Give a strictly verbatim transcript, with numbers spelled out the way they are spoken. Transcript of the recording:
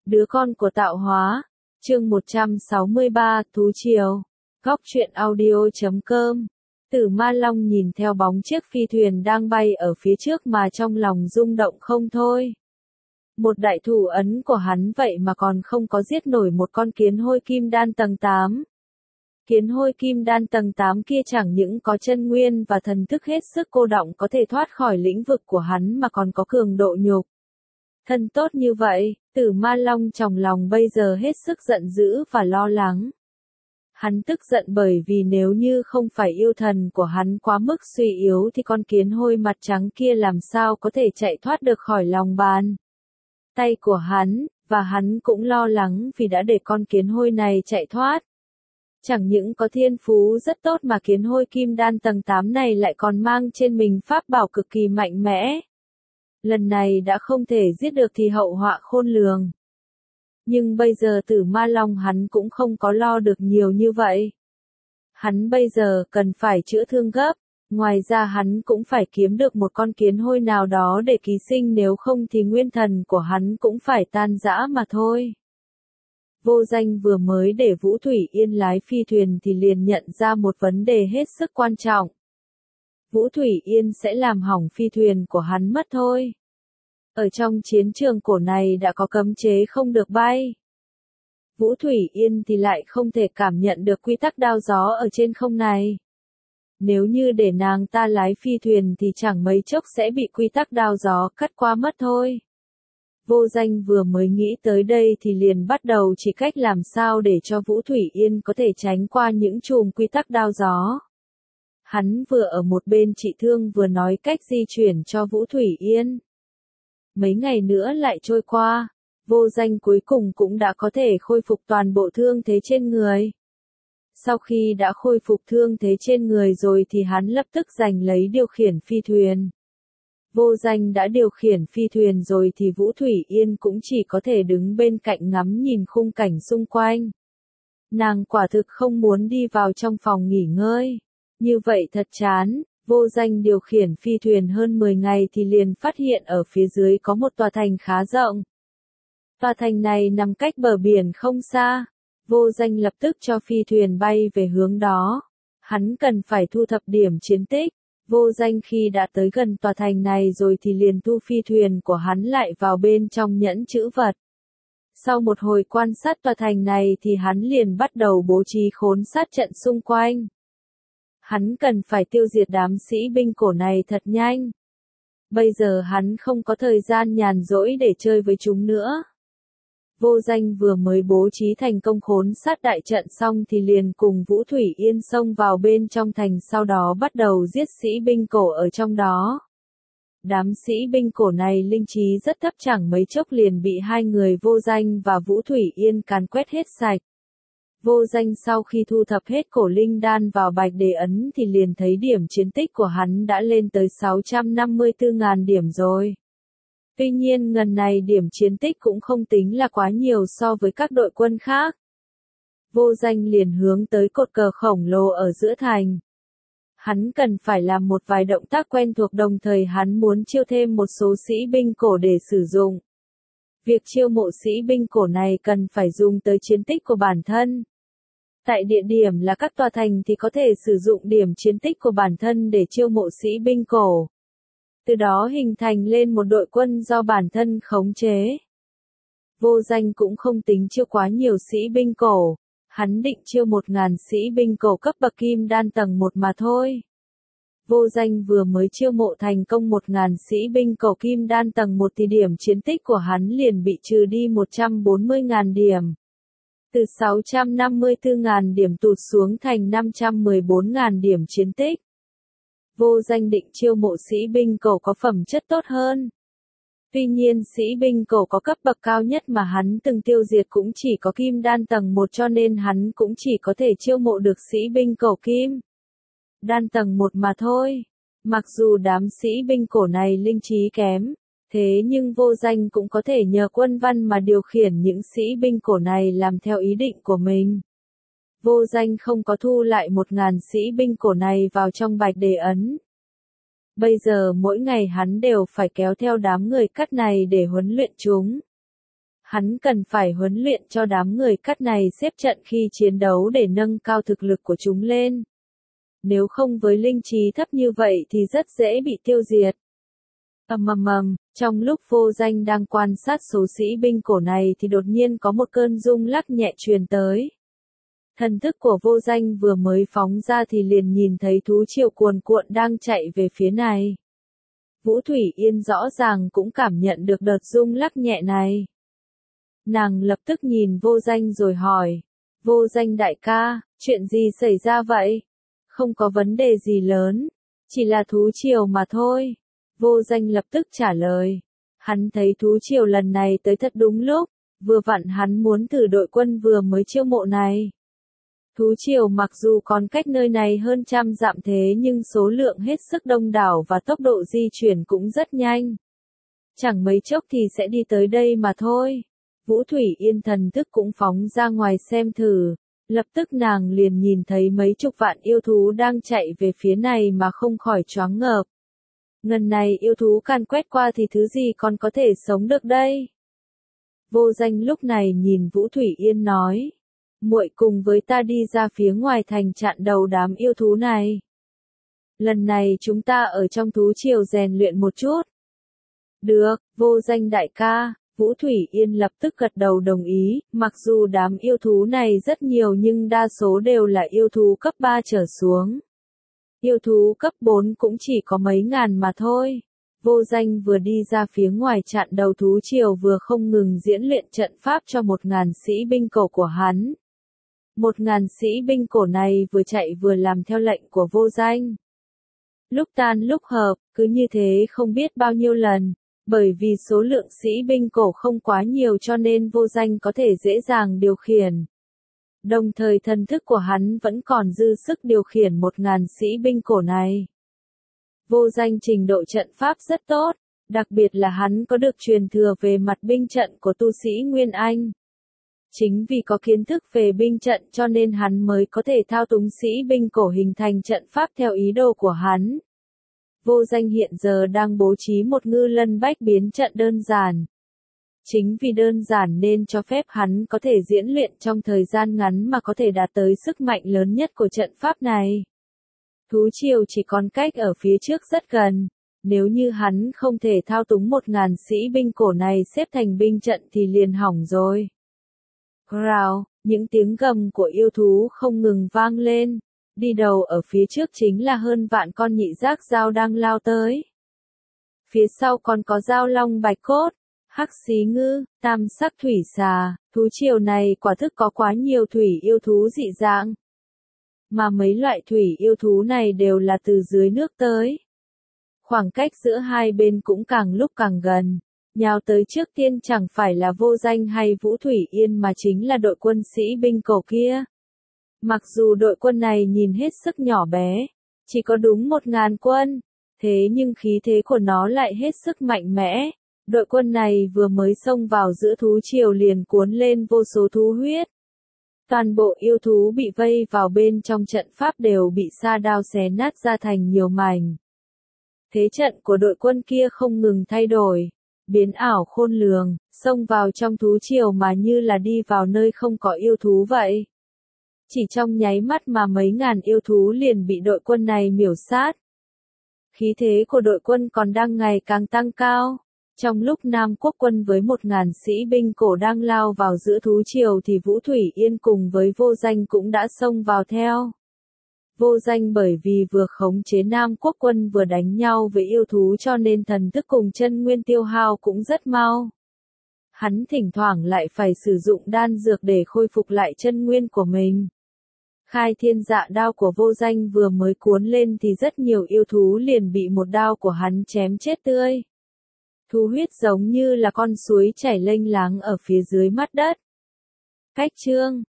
Đứa con của tạo hóa. Chương một trăm sáu mươi ba, Thú Triều. Góc truyện audio chấm com. Tử Ma Long nhìn theo bóng chiếc phi thuyền đang bay ở phía trước mà trong lòng rung động không thôi. Một đại thủ ấn của hắn vậy mà còn không có giết nổi một con kiến hôi kim đan tầng tám. Kiến hôi kim đan tầng tám kia chẳng những có chân nguyên và thần thức hết sức cô đọng có thể thoát khỏi lĩnh vực của hắn mà còn có cường độ nhục. Thân tốt như vậy, Tử Ma Long trong lòng bây giờ hết sức giận dữ và lo lắng. Hắn tức giận bởi vì nếu như không phải yêu thần của hắn quá mức suy yếu thì con kiến hôi mặt trắng kia làm sao có thể chạy thoát được khỏi lòng bàn tay của hắn, và hắn cũng lo lắng vì đã để con kiến hôi này chạy thoát. Chẳng những có thiên phú rất tốt mà kiến hôi kim đan tầng tám này lại còn mang trên mình pháp bảo cực kỳ mạnh mẽ. Lần này đã không thể giết được thì hậu họa khôn lường. Nhưng bây giờ Tử Ma Long hắn cũng không có lo được nhiều như vậy. Hắn bây giờ cần phải chữa thương gấp, ngoài ra hắn cũng phải kiếm được một con kiến hôi nào đó để ký sinh, nếu không thì nguyên thần của hắn cũng phải tan rã mà thôi. Vô Danh vừa mới để Vũ Thủy Yên lái phi thuyền thì liền nhận ra một vấn đề hết sức quan trọng. Vũ Thủy Yên sẽ làm hỏng phi thuyền của hắn mất thôi. Ở trong chiến trường cổ này đã có cấm chế không được bay. Vũ Thủy Yên thì lại không thể cảm nhận được quy tắc đao gió ở trên không này. Nếu như để nàng ta lái phi thuyền thì chẳng mấy chốc sẽ bị quy tắc đao gió cắt qua mất thôi. Vô Danh vừa mới nghĩ tới đây thì liền bắt đầu chỉ cách làm sao để cho Vũ Thủy Yên có thể tránh qua những chùm quy tắc đao gió. Hắn vừa ở một bên trị thương vừa nói cách di chuyển cho Vũ Thủy Yên. Mấy ngày nữa lại trôi qua, Vô Danh cuối cùng cũng đã có thể khôi phục toàn bộ thương thế trên người. Sau khi đã khôi phục thương thế trên người rồi thì hắn lập tức giành lấy điều khiển phi thuyền. Vô Danh đã điều khiển phi thuyền rồi thì Vũ Thủy Yên cũng chỉ có thể đứng bên cạnh ngắm nhìn khung cảnh xung quanh. Nàng quả thực không muốn đi vào trong phòng nghỉ ngơi. Như vậy thật chán. Vô Danh điều khiển phi thuyền hơn mười ngày thì liền phát hiện ở phía dưới có một tòa thành khá rộng. Tòa thành này nằm cách bờ biển không xa. Vô Danh lập tức cho phi thuyền bay về hướng đó. Hắn cần phải thu thập điểm chiến tích. Vô Danh khi đã tới gần tòa thành này rồi thì liền thu phi thuyền của hắn lại vào bên trong nhẫn trữ vật. Sau một hồi quan sát tòa thành này thì hắn liền bắt đầu bố trí khốn sát trận xung quanh. Hắn cần phải tiêu diệt đám sĩ binh cổ này thật nhanh. Bây giờ hắn không có thời gian nhàn rỗi để chơi với chúng nữa. Vô Danh vừa mới bố trí thành công khốn sát đại trận xong thì liền cùng Vũ Thủy Yên xông vào bên trong thành, sau đó bắt đầu giết sĩ binh cổ ở trong đó. Đám sĩ binh cổ này linh trí rất thấp, chẳng mấy chốc liền bị hai người Vô Danh và Vũ Thủy Yên càn quét hết sạch. Vô Danh sau khi thu thập hết cổ linh đan vào bạch đề ấn thì liền thấy điểm chiến tích của hắn đã lên tới sáu trăm năm mươi tư nghìn điểm rồi. Tuy nhiên ngần này điểm chiến tích cũng không tính là quá nhiều so với các đội quân khác. Vô Danh liền hướng tới cột cờ khổng lồ ở giữa thành. Hắn cần phải làm một vài động tác quen thuộc, đồng thời hắn muốn chiêu thêm một số sĩ binh cổ để sử dụng. Việc chiêu mộ sĩ binh cổ này cần phải dùng tới chiến tích của bản thân. Tại địa điểm là các tòa thành thì có thể sử dụng điểm chiến tích của bản thân để chiêu mộ sĩ binh cổ. Từ đó hình thành lên một đội quân do bản thân khống chế. Vô Danh cũng không tính chiêu quá nhiều sĩ binh cổ. Hắn định chiêu một ngàn sĩ binh cổ cấp bậc kim đan tầng một mà thôi. Vô Danh vừa mới chiêu mộ thành công một ngàn sĩ binh cổ kim đan tầng một thì điểm chiến tích của hắn liền bị trừ đi một trăm bốn mươi nghìn điểm. Từ sáu trăm năm mươi tư nghìn điểm tụt xuống thành năm trăm mười bốn nghìn điểm chiến tích. Vô Danh định chiêu mộ sĩ binh cổ có phẩm chất tốt hơn. Tuy nhiên sĩ binh cổ có cấp bậc cao nhất mà hắn từng tiêu diệt cũng chỉ có kim đan tầng một, cho nên hắn cũng chỉ có thể chiêu mộ được sĩ binh cổ kim đan tầng một mà thôi. Mặc dù đám sĩ binh cổ này linh trí kém, thế nhưng Vô Danh cũng có thể nhờ quân văn mà điều khiển những sĩ binh cổ này làm theo ý định của mình. Vô Danh không có thu lại một ngàn sĩ binh cổ này vào trong bạch đề ấn. Bây giờ mỗi ngày hắn đều phải kéo theo đám người cắt này để huấn luyện chúng. Hắn cần phải huấn luyện cho đám người cắt này xếp trận khi chiến đấu để nâng cao thực lực của chúng lên. Nếu không với linh trí thấp như vậy thì rất dễ bị tiêu diệt. Ầm ầm ầm, trong lúc Vô Danh đang quan sát số sĩ binh cổ này thì đột nhiên có một cơn rung lắc nhẹ truyền tới. Thần thức của Vô Danh vừa mới phóng ra thì liền nhìn thấy thú triều cuồn cuộn đang chạy về phía này. Vũ Thủy Yên rõ ràng cũng cảm nhận được đợt rung lắc nhẹ này. Nàng lập tức nhìn Vô Danh rồi hỏi, Vô Danh đại ca, chuyện gì xảy ra vậy? Không có vấn đề gì lớn, chỉ là thú triều mà thôi. Vô Danh lập tức trả lời, hắn thấy thú triều lần này tới thật đúng lúc, vừa vặn hắn muốn thử đội quân vừa mới chiêu mộ này. Thú triều mặc dù còn cách nơi này hơn trăm dặm thế nhưng số lượng hết sức đông đảo và tốc độ di chuyển cũng rất nhanh. Chẳng mấy chốc thì sẽ đi tới đây mà thôi. Vũ Thủy Yên thần thức cũng phóng ra ngoài xem thử, lập tức nàng liền nhìn thấy mấy chục vạn yêu thú đang chạy về phía này mà không khỏi choáng ngợp. Ngần này yêu thú càn quét qua thì thứ gì còn có thể sống được đây? Vô Danh lúc này nhìn Vũ Thủy Yên nói, muội cùng với ta đi ra phía ngoài thành chặn đầu đám yêu thú này. Lần này chúng ta ở trong thú triều rèn luyện một chút. Được, Vô Danh đại ca. Vũ Thủy Yên lập tức gật đầu đồng ý, mặc dù đám yêu thú này rất nhiều nhưng đa số đều là yêu thú cấp ba trở xuống. Yêu thú cấp bốn cũng chỉ có mấy ngàn mà thôi. Vô Danh vừa đi ra phía ngoài chặn đầu thú triều vừa không ngừng diễn luyện trận pháp cho một ngàn sĩ binh cổ của hắn. Một ngàn sĩ binh cổ này vừa chạy vừa làm theo lệnh của Vô Danh. Lúc tan lúc hợp, cứ như thế không biết bao nhiêu lần. Bởi vì số lượng sĩ binh cổ không quá nhiều cho nên Vô Danh có thể dễ dàng điều khiển. Đồng thời thần thức của hắn vẫn còn dư sức điều khiển một ngàn sĩ binh cổ này. Vô Danh trình độ trận pháp rất tốt, đặc biệt là hắn có được truyền thừa về mặt binh trận của tu sĩ Nguyên Anh. Chính vì có kiến thức về binh trận cho nên hắn mới có thể thao túng sĩ binh cổ hình thành trận pháp theo ý đồ của hắn. Vô Danh hiện giờ đang bố trí một ngư lân bách biến trận đơn giản. Chính vì đơn giản nên cho phép hắn có thể diễn luyện trong thời gian ngắn mà có thể đạt tới sức mạnh lớn nhất của trận pháp này. Thú triều chỉ còn cách ở phía trước rất gần. Nếu như hắn không thể thao túng một ngàn sĩ binh cổ này xếp thành binh trận thì liền hỏng rồi. Growl, những tiếng gầm của yêu thú không ngừng vang lên. Đi đầu ở phía trước chính là hơn vạn con nhị giác dao đang lao tới. Phía sau còn có dao long bạch cốt, hắc xí ngư, tam sắc thủy xà, thú triều này quả thức có quá nhiều thủy yêu thú dị dạng. Mà mấy loại thủy yêu thú này đều là từ dưới nước tới. Khoảng cách giữa hai bên cũng càng lúc càng gần. Nhào tới trước tiên chẳng phải là Vô Danh hay Vũ Thủy Yên mà chính là đội quân sĩ binh cổ kia. Mặc dù đội quân này nhìn hết sức nhỏ bé, chỉ có đúng một ngàn quân, thế nhưng khí thế của nó lại hết sức mạnh mẽ. Đội quân này vừa mới xông vào giữa thú triều liền cuốn lên vô số thú huyết. Toàn bộ yêu thú bị vây vào bên trong trận pháp đều bị sa đao xé nát ra thành nhiều mảnh. Thế trận của đội quân kia không ngừng thay đổi, biến ảo khôn lường, xông vào trong thú triều mà như là đi vào nơi không có yêu thú vậy. Chỉ trong nháy mắt mà mấy ngàn yêu thú liền bị đội quân này miểu sát. Khí thế của đội quân còn đang ngày càng tăng cao. Trong lúc Nam Quốc quân với một ngàn sĩ binh cổ đang lao vào giữa thú triều thì Vũ Thủy Yên cùng với Vô Danh cũng đã xông vào theo. Vô Danh bởi vì vừa khống chế Nam Quốc quân vừa đánh nhau với yêu thú cho nên thần thức cùng chân nguyên tiêu hao cũng rất mau. Hắn thỉnh thoảng lại phải sử dụng đan dược để khôi phục lại chân nguyên của mình. Khai thiên dạ đao của Vô Danh vừa mới cuốn lên thì rất nhiều yêu thú liền bị một đao của hắn chém chết tươi. Thú huyết giống như là con suối chảy lênh láng ở phía dưới mặt đất. Cách chương